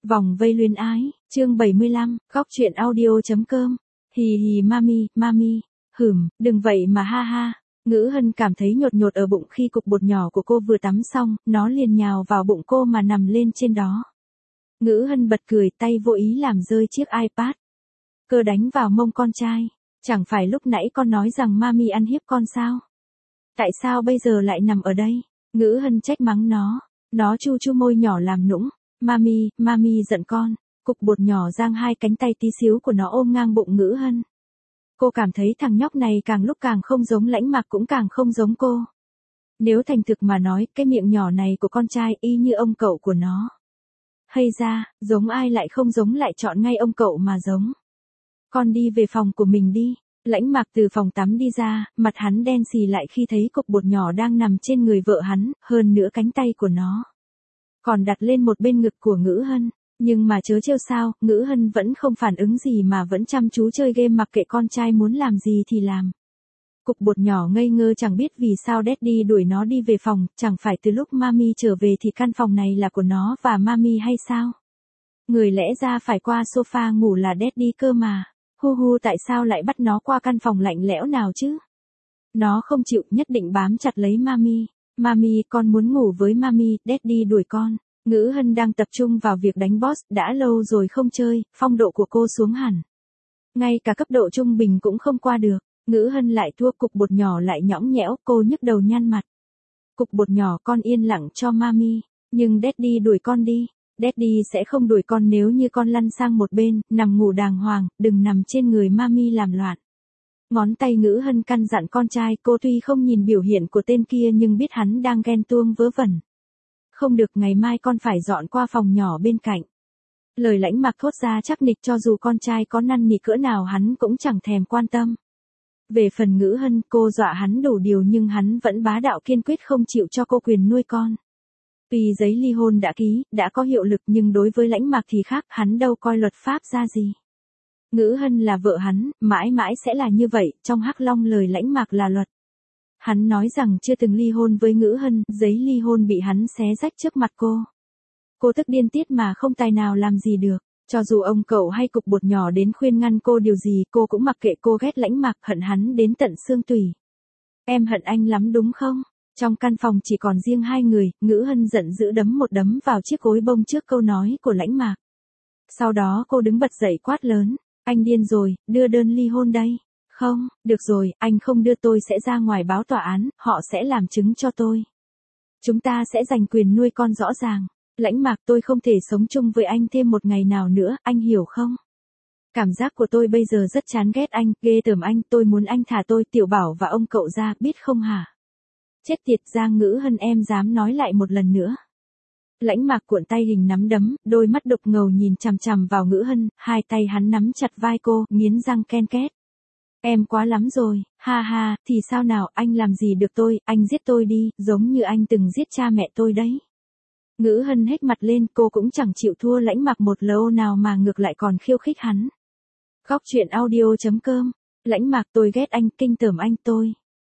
Vòng vây luyến ái, chương 75, góc truyện audio.com. Hì hì mami, mami, đừng vậy mà ha ha. Ngữ Hân cảm thấy nhột nhột ở bụng khi cục bột nhỏ của cô vừa tắm xong, nó liền nhào vào bụng cô mà nằm lên trên đó. Ngữ Hân bật cười, tay vô ý làm rơi chiếc iPad. Cơ đánh vào mông con trai. Chẳng phải lúc nãy con nói rằng mami ăn hiếp con sao? Tại sao bây giờ lại nằm ở đây? Ngữ Hân trách mắng nó. Nó chu chu môi nhỏ làm nũng. Mami, mami giận con. Cục bột nhỏ giang hai cánh tay tí xíu của nó ôm ngang bụng Ngữ Hân. Cô cảm thấy thằng nhóc này càng lúc càng không giống Lãnh Mạc cũng càng không giống cô. Nếu thành thực mà nói, cái miệng nhỏ này của con trai y như ông cậu của nó. Hay ra, giống ai lại không giống lại chọn ngay ông cậu mà giống. Con đi về phòng của mình đi. Lãnh Mạc từ phòng tắm đi ra, mặt hắn đen xì lại khi thấy cục bột nhỏ đang nằm trên người vợ hắn, hơn nữa cánh tay của nó còn đặt lên một bên ngực của Ngữ Hân. Nhưng mà chớ trêu sao, Ngữ Hân vẫn không phản ứng gì mà vẫn chăm chú chơi game mặc kệ con trai muốn làm gì thì làm. Cục bột nhỏ ngây ngơ chẳng biết vì sao Daddy đuổi nó đi về phòng, chẳng phải từ lúc Mami trở về thì căn phòng này là của nó và Mami hay sao? Người lẽ ra phải qua sofa ngủ là Daddy cơ mà. Hu tại sao lại bắt nó qua căn phòng lạnh lẽo nào chứ? Nó không chịu, nhất định bám chặt lấy Mami. Mami, con muốn ngủ với Mami, Daddy đuổi con. Ngữ Hân đang tập trung vào việc đánh boss, đã lâu rồi không chơi, phong độ của cô xuống hẳn. Ngay cả cấp độ trung bình cũng không qua được. Ngữ Hân lại thua, cục bột nhỏ lại nhõng nhẽo, cô nhức đầu nhăn mặt. Cục bột nhỏ, con yên lặng cho Mami. Nhưng Daddy đuổi con đi. Daddy sẽ không đuổi con nếu như con lăn sang một bên, nằm ngủ đàng hoàng, đừng nằm trên người Mami làm loạn. Ngón tay Ngữ Hân căn dặn con trai, cô tuy không nhìn biểu hiện của tên kia nhưng biết hắn đang ghen tuông vớ vẩn. Không được, ngày mai con phải dọn qua phòng nhỏ bên cạnh. Lời Lãnh Mạc thốt ra chắc nịch, cho dù con trai có năn nỉ cỡ nào hắn cũng chẳng thèm quan tâm. Về phần Ngữ Hân, cô dọa hắn đủ điều nhưng hắn vẫn bá đạo kiên quyết không chịu cho cô quyền nuôi con. Tuy giấy ly hôn đã ký, đã có hiệu lực nhưng đối với Lãnh Mạc thì khác, hắn đâu coi luật pháp ra gì. Ngữ Hân là vợ hắn, mãi mãi sẽ là như vậy, trong Hắc Long lời Lãnh Mạc là luật. Hắn nói rằng chưa từng ly hôn với Ngữ Hân, giấy ly hôn bị hắn xé rách trước mặt cô. Cô tức điên tiết mà không tài nào làm gì được. Cho dù ông cậu hay cục bột nhỏ đến khuyên ngăn cô điều gì, cô cũng mặc kệ. Cô ghét Lãnh Mạc, hận hắn đến tận xương tủy. Em hận anh lắm đúng không? Trong căn phòng chỉ còn riêng hai người, Ngữ Hân giận dữ đấm một đấm vào chiếc gối bông trước câu nói của Lãnh Mạc. Sau đó cô đứng bật dậy quát lớn. Anh điên rồi, đưa đơn ly hôn đây. Không, được rồi, anh không đưa tôi sẽ ra ngoài báo tòa án, họ sẽ làm chứng cho tôi. Chúng ta sẽ giành quyền nuôi con rõ ràng. Lãnh Mạc, tôi không thể sống chung với anh thêm một ngày nào nữa, anh hiểu không? Cảm giác của tôi bây giờ rất chán ghét anh, ghê tởm anh, tôi muốn anh thả tôi, Tiểu Bảo và ông cậu ra, biết không hả? Chết tiệt, Giang Ngữ Hân, em dám nói lại một lần nữa. Lãnh Mạc cuộn tay hình nắm đấm, đôi mắt đục ngầu nhìn chằm chằm vào Ngữ Hân, hai tay hắn nắm chặt vai cô, nghiến răng ken két. Em quá lắm rồi, ha ha, thì sao nào, anh làm gì được tôi, anh giết tôi đi, giống như anh từng giết cha mẹ tôi đấy. Ngữ Hân hét mặt lên, cô cũng chẳng chịu thua Lãnh Mạc một lâu nào mà ngược lại còn khiêu khích hắn. Góc truyện audio.com. Lãnh Mạc, tôi ghét anh, kinh tởm anh tôi.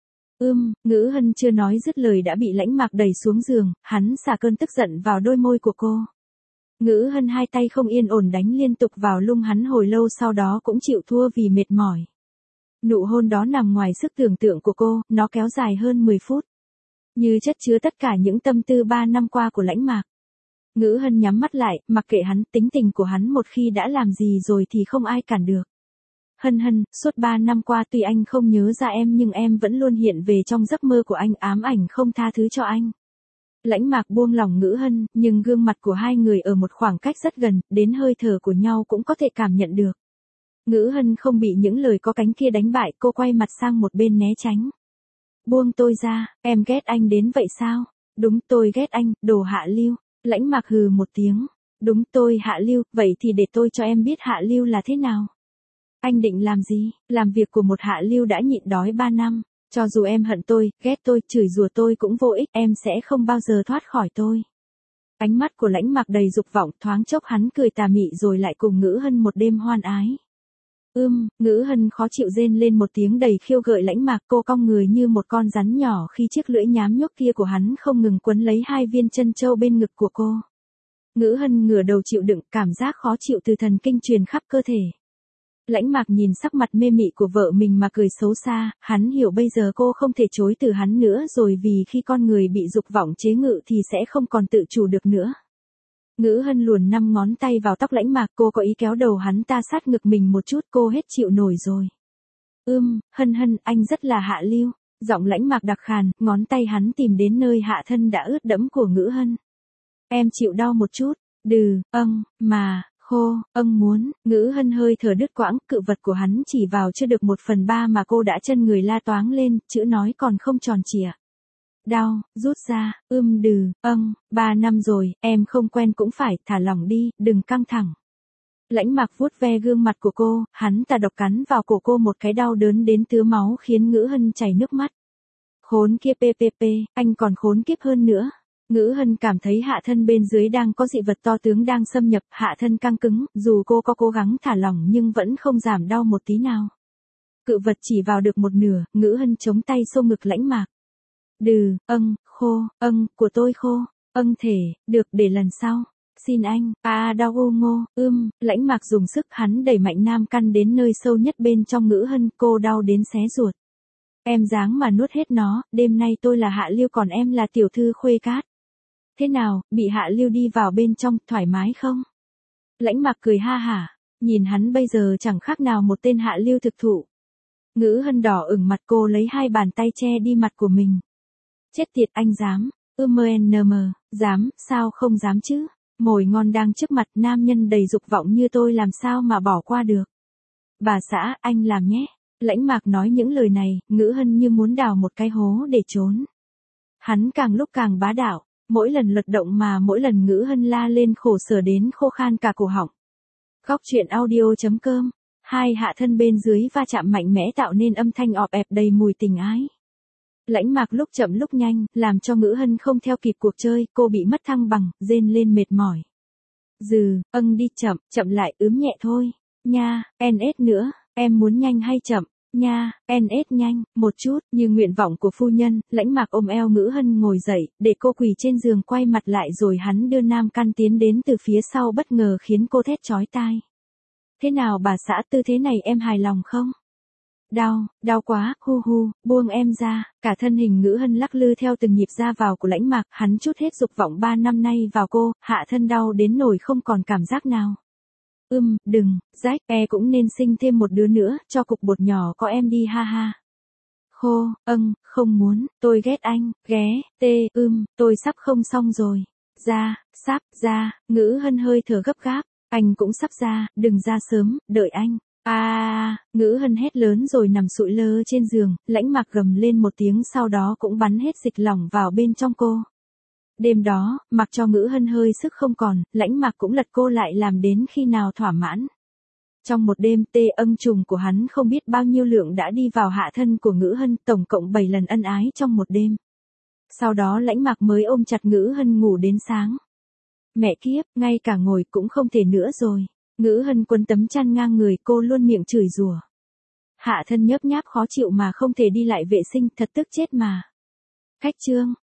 Ngữ Hân chưa nói dứt lời đã bị Lãnh Mạc đẩy xuống giường, hắn xả cơn tức giận vào đôi môi của cô. Ngữ Hân hai tay không yên ổn đánh liên tục vào lung hắn hồi lâu, sau đó cũng chịu thua vì mệt mỏi. Nụ hôn đó nằm ngoài sức tưởng tượng của cô, nó kéo dài hơn 10 phút. Như chất chứa tất cả những tâm tư 3 năm qua của Lãnh Mạc. Ngữ Hân nhắm mắt lại, mặc kệ hắn, tính tình của hắn một khi đã làm gì rồi thì không ai cản được. Hân, suốt 3 năm qua tuy anh không nhớ ra em nhưng em vẫn luôn hiện về trong giấc mơ của anh, ám ảnh không tha thứ cho anh. Lãnh Mạc buông lỏng Ngữ Hân, nhưng gương mặt của hai người ở một khoảng cách rất gần, đến hơi thở của nhau cũng có thể cảm nhận được. Ngữ Hân không bị những lời có cánh kia đánh bại, cô quay mặt sang một bên né tránh. Buông tôi ra, em ghét anh đến vậy sao? Đúng, tôi ghét anh, đồ hạ lưu. Lãnh Mạc hừ một tiếng. Đúng, tôi hạ lưu, vậy thì để tôi cho em biết hạ lưu là thế nào. Anh định làm gì? Làm việc của một hạ lưu đã nhịn đói 3 năm. Cho dù em hận tôi, ghét tôi, chửi rủa tôi cũng vô ích, em sẽ không bao giờ thoát khỏi tôi. Ánh mắt của Lãnh Mạc đầy dục vọng, thoáng chốc hắn cười tà mị rồi lại cùng Ngữ Hân một đêm hoan ái. Ngữ Hân khó chịu rên lên một tiếng đầy khiêu gợi. Lãnh Mạc, cô cong người như một con rắn nhỏ khi chiếc lưỡi nhám nhóc kia của hắn không ngừng quấn lấy hai viên chân châu bên ngực của cô. Ngữ hân ngửa đầu chịu đựng cảm giác khó chịu từ thần kinh truyền khắp cơ thể. Lãnh Mạc nhìn sắc mặt mê mị của vợ mình mà cười xấu xa, hắn hiểu bây giờ cô không thể chối từ hắn nữa rồi vì khi con người bị dục vọng chế ngự thì sẽ không còn tự chủ được nữa. Ngữ hân luồn 5 ngón tay vào tóc Lãnh Mạc, cô có ý kéo đầu hắn ta sát ngực mình một chút, cô hết chịu nổi rồi. Hân hân, anh rất là hạ lưu. Giọng Lãnh Mạc đặc khàn, ngón tay hắn tìm đến nơi hạ thân đã ướt đẫm của Ngữ hân. Em chịu đau một chút, mà, khô, muốn, Ngữ hân hơi thở đứt quãng, cự vật của hắn chỉ vào chưa được 1/3 mà cô đã chân người la toáng lên, chữ nói còn không tròn trịa. Đau, rút ra, 3 năm rồi, em không quen cũng phải, thả lỏng đi, đừng căng thẳng. Lãnh Mạc vuốt ve gương mặt của cô, hắn ta độc cắn vào cổ cô một cái đau đớn đến tứa máu khiến Ngữ hân chảy nước mắt. Khốn kia PPP, anh còn khốn kiếp hơn nữa. Ngữ hân cảm thấy hạ thân bên dưới đang có dị vật to tướng đang xâm nhập, hạ thân căng cứng, dù cô có cố gắng thả lỏng nhưng vẫn không giảm đau một tí nào. Cự vật chỉ vào được một nửa, Ngữ hân chống tay xô ngực Lãnh Mạc. Khô, của tôi khô, thể, được để lần sau. Xin anh, đau ô ngô, Lãnh Mạc dùng sức hắn đẩy mạnh nam căn đến nơi sâu nhất bên trong Ngữ hân, cô đau đến xé ruột. Em dáng mà nuốt hết nó, đêm nay tôi là hạ lưu còn em là tiểu thư khuê cát. Thế nào, bị hạ lưu đi vào bên trong, thoải mái không? Lãnh Mạc cười ha hả, nhìn hắn bây giờ chẳng khác nào một tên hạ lưu thực thụ. Ngữ hân đỏ ửng mặt, cô lấy 2 bàn tay che đi mặt của mình. Chết tiệt, anh dám, dám, sao không dám chứ? Mồi ngon đang trước mặt, nam nhân đầy dục vọng như tôi làm sao mà bỏ qua được. Bà xã, anh làm nhé. Lãnh Mạc nói những lời này, Ngữ hân như muốn đào một cái hố để trốn. Hắn càng lúc càng bá đạo, mỗi lần lật động mà mỗi lần Ngữ hân la lên khổ sở đến khô khan cả cổ họng. Góc truyện audio.com, 2 hạ thân bên dưới va chạm mạnh mẽ tạo nên âm thanh ọp ẹp đầy mùi tình ái. Lãnh Mạc lúc chậm lúc nhanh, làm cho Ngữ hân không theo kịp cuộc chơi, cô bị mất thăng bằng, rên lên mệt mỏi. Đi chậm lại, nhẹ thôi. Nha, NS nữa, em muốn nhanh hay chậm? Nha, NS nhanh, một chút, như nguyện vọng của phu nhân. Lãnh Mạc ôm eo Ngữ hân ngồi dậy, để cô quỳ trên giường quay mặt lại rồi hắn đưa nam căn tiến đến từ phía sau bất ngờ khiến cô thét chói tai. Thế nào bà xã, tư thế này em hài lòng không? Đau quá, buông em ra, cả thân hình Ngữ hân lắc lư theo từng nhịp ra vào của Lãnh Mạc, hắn trút hết dục vọng 3 năm nay vào cô, hạ thân đau đến nỗi không còn cảm giác nào. Đừng, rách, cũng nên sinh thêm một đứa nữa, cho cục bột nhỏ có em đi ha ha. Khô, không muốn, tôi ghét anh, tôi sắp không xong rồi. Sắp ra, Ngữ hân hơi thở gấp gáp, anh cũng sắp ra, đừng ra sớm, đợi anh. Ngữ hân hét lớn rồi nằm sụi lơ trên giường, Lãnh Mạc gầm lên một tiếng sau đó cũng bắn hết dịch lỏng vào bên trong cô. Đêm đó, mặc cho Ngữ hân hơi sức không còn, Lãnh Mạc cũng lật cô lại làm đến khi nào thỏa mãn. Trong một đêm, âm trùng của hắn không biết bao nhiêu lượng đã đi vào hạ thân của Ngữ hân, tổng cộng 7 lần ân ái trong một đêm. Sau đó Lãnh Mạc mới ôm chặt Ngữ hân ngủ đến sáng. Mẹ kiếp, ngay cả ngồi cũng không thể nữa rồi. Ngữ hân quấn tấm chăn ngang người, cô luôn miệng chửi rủa. Hạ thân nhớp nháp khó chịu mà không thể đi lại vệ sinh, thật tức chết mà. Khách chương.